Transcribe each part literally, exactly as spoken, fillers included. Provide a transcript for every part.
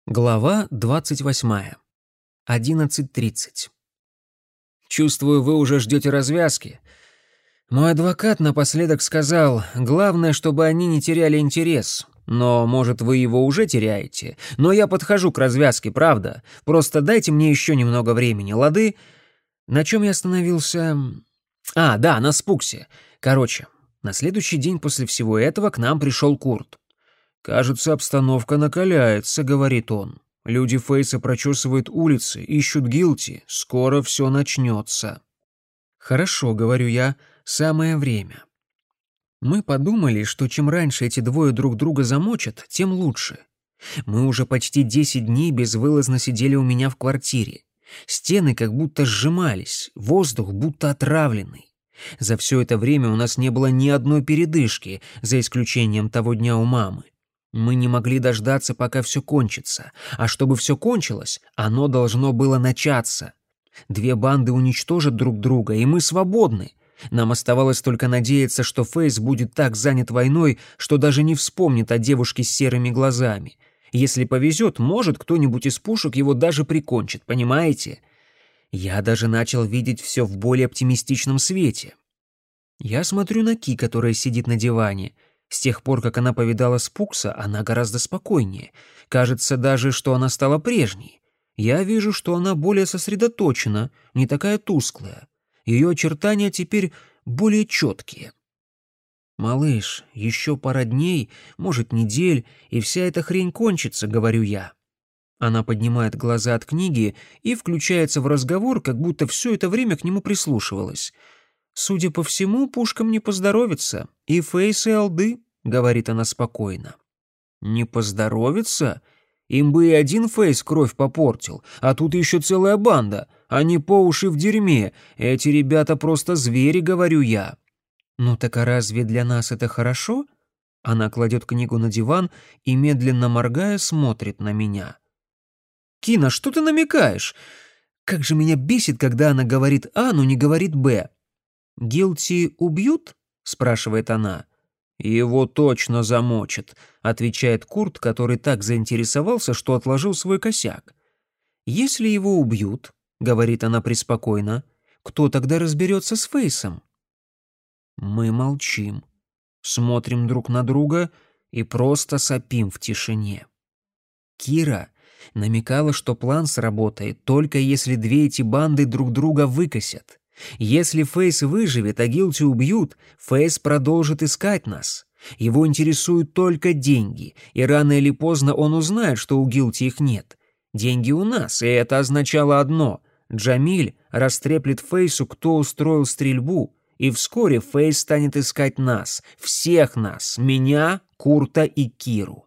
Глава двадцать восьмая. одиннадцать тридцать. «Чувствую, вы уже ждете развязки. Мой адвокат напоследок сказал, главное, чтобы они не теряли интерес. Но, может, вы его уже теряете. Но я подхожу к развязке, правда. Просто дайте мне еще немного времени, лады?» На чем я остановился? А, да, на Спуксе. Короче, на следующий день после всего этого к нам пришел Курт. «Кажется, обстановка накаляется», — говорит он. «Люди Фейса прочесывают улицы, ищут Гилти. Скоро все начнется». «Хорошо», — говорю я, — «самое время». Мы подумали, что чем раньше эти двое друг друга замочат, тем лучше. Мы уже почти десять дней безвылазно сидели у меня в квартире. Стены как будто сжимались, воздух будто отравленный. За все это время у нас не было ни одной передышки, за исключением того дня у мамы. Мы не могли дождаться, пока все кончится. А чтобы все кончилось, оно должно было начаться. Две банды уничтожат друг друга, и мы свободны. Нам оставалось только надеяться, что Фейс будет так занят войной, что даже не вспомнит о девушке с серыми глазами. Если повезет, может, кто-нибудь из пушек его даже прикончит, понимаете? Я даже начал видеть все в более оптимистичном свете. Я смотрю на Ки, которая сидит на диване. С тех пор, как она повидала Спукса, она гораздо спокойнее. Кажется даже, что она стала прежней. Я вижу, что она более сосредоточена, не такая тусклая. Ее очертания теперь более четкие. «Малыш, еще пара дней, может, недель, и вся эта хрень кончится», — говорю я. Она поднимает глаза от книги и включается в разговор, как будто все это время к нему прислушивалась. «Судя по всему, пушкам не поздоровится. И Фейс, и Алды», — говорит она спокойно. «Не поздоровится? Им бы и один Фейс кровь попортил, а тут еще целая банда. Они по уши в дерьме. Эти ребята просто звери», — говорю я. «Ну так а разве для нас это хорошо?» Она кладет книгу на диван и, медленно моргая, смотрит на меня. «Кина, что ты намекаешь? Как же меня бесит, когда она говорит А, но не говорит Б». «Гилти убьют?» — спрашивает она. «Его точно замочат», — отвечает Курт, который так заинтересовался, что отложил свой косяк. «Если его убьют», — говорит она преспокойно, — «кто тогда разберется с Фейсом?» Мы молчим, смотрим друг на друга и просто сопим в тишине. Кира намекала, что план сработает только если две эти банды друг друга выкосят. Если Фейс выживет, а Гилти убьют, Фейс продолжит искать нас. Его интересуют только деньги, и рано или поздно он узнает, что у Гилти их нет. Деньги у нас, и это означало одно — Джамиль растреплет Фейсу, кто устроил стрельбу, и вскоре Фейс станет искать нас, всех нас, меня, Курта и Киру.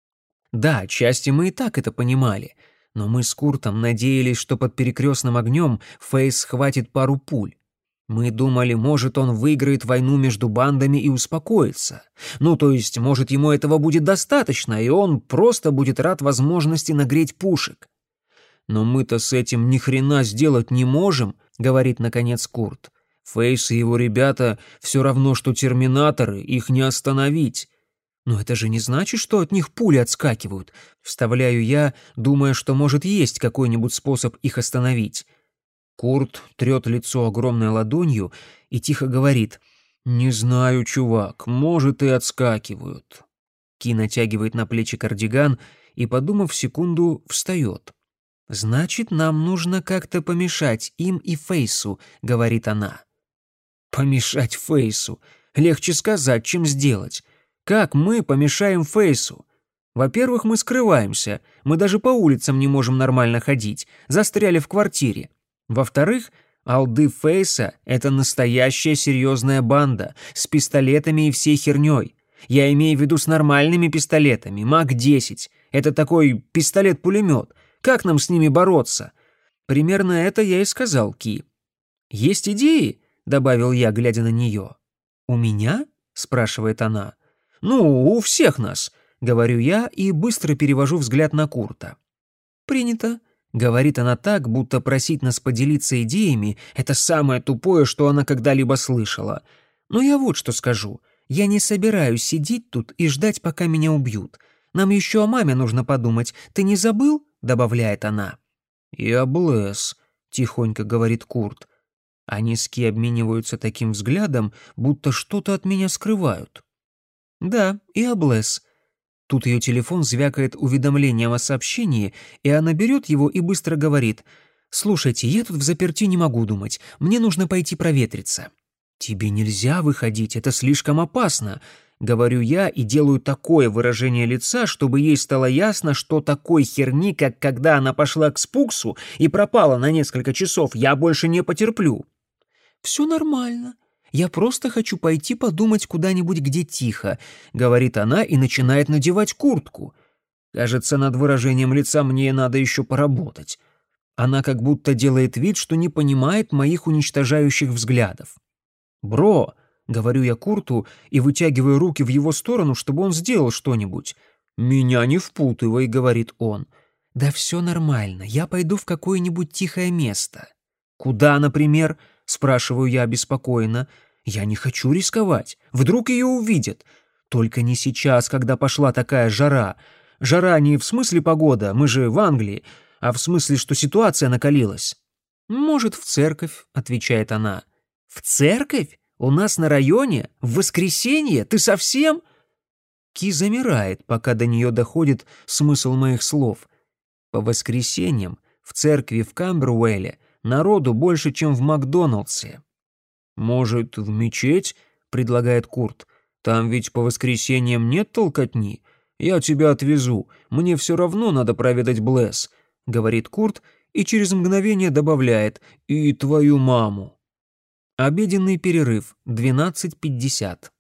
Да, отчасти мы и так это понимали, но мы с Куртом надеялись, что под перекрестным огнем Фейс схватит пару пуль. Мы думали, может, он выиграет войну между бандами и успокоится. Ну, то есть, может, ему этого будет достаточно, и он просто будет рад возможности нагреть пушек. «Но мы-то с этим ни хрена сделать не можем», — говорит, наконец, Курт. «Фейс и его ребята все равно, что терминаторы, их не остановить». «Но это же не значит, что от них пули отскакивают», — вставляю я, думая, что, может, есть какой-нибудь способ их остановить. Курт трет лицо огромной ладонью и тихо говорит: «Не знаю, чувак, может, и отскакивают». Ки натягивает на плечи кардиган и, подумав секунду, встает. «Значит, нам нужно как-то помешать им и Фейсу», — говорит она. «Помешать Фейсу? Легче сказать, чем сделать. Как мы помешаем Фейсу? Во-первых, мы скрываемся, мы даже по улицам не можем нормально ходить, застряли в квартире. Во-вторых, Алды Фейса — это настоящая серьезная банда, с пистолетами и всей херней. Я имею в виду с нормальными пистолетами, Мак десять. Это такой пистолет-пулемет. Как нам с ними бороться?» Примерно это я и сказал Ки. «Есть идеи?» — добавил я, глядя на нее. «У меня?» — спрашивает она. «Ну, у всех нас», — говорю я и быстро перевожу взгляд на Курта. «Принято», — говорит она так, будто просить нас поделиться идеями — это самое тупое, что она когда-либо слышала. «Но я вот что скажу. Я не собираюсь сидеть тут и ждать, пока меня убьют. Нам еще о маме нужно подумать. Ты не забыл?» — добавляет она. «Я Блэс», — тихонько говорит Курт. Они с Ки обмениваются таким взглядом, будто что-то от меня скрывают. «Да, и Аблэс». Тут ее телефон звякает уведомлением о сообщении, и она берет его и быстро говорит: «Слушайте, я тут в заперти не могу думать, мне нужно пойти проветриться». «Тебе нельзя выходить, это слишком опасно», — говорю я и делаю такое выражение лица, чтобы ей стало ясно, что такой херни, как когда она пошла к Спуксу и пропала на несколько часов, я больше не потерплю. «Все нормально. Я просто хочу пойти подумать куда-нибудь, где тихо», — говорит она и начинает надевать куртку. Кажется, над выражением лица мне надо еще поработать. Она как будто делает вид, что не понимает моих уничтожающих взглядов. «Бро», — говорю я Курту и вытягиваю руки в его сторону, чтобы он сделал что-нибудь. «Меня не впутывай», — говорит он. «Да все нормально, я пойду в какое-нибудь тихое место». «Куда, например?» — спрашиваю я обеспокоенно. «Я не хочу рисковать. Вдруг ее увидят. Только не сейчас, когда пошла такая жара. Жара не в смысле погода, мы же в Англии, а в смысле, что ситуация накалилась». «Может, в церковь», — отвечает она. «В церковь? У нас на районе? В воскресенье? Ты совсем?» Ки замирает, пока до нее доходит смысл моих слов. По воскресеньям в церкви в Камбервейле народу больше, чем в Макдоналдсе. «Может, в мечеть?» — предлагает Курт. «Там ведь по воскресеньям нет толкотни. Я тебя отвезу. Мне все равно надо проведать Блэс», — говорит Курт и через мгновение добавляет: «и твою маму». Обеденный перерыв, двенадцать пятьдесят.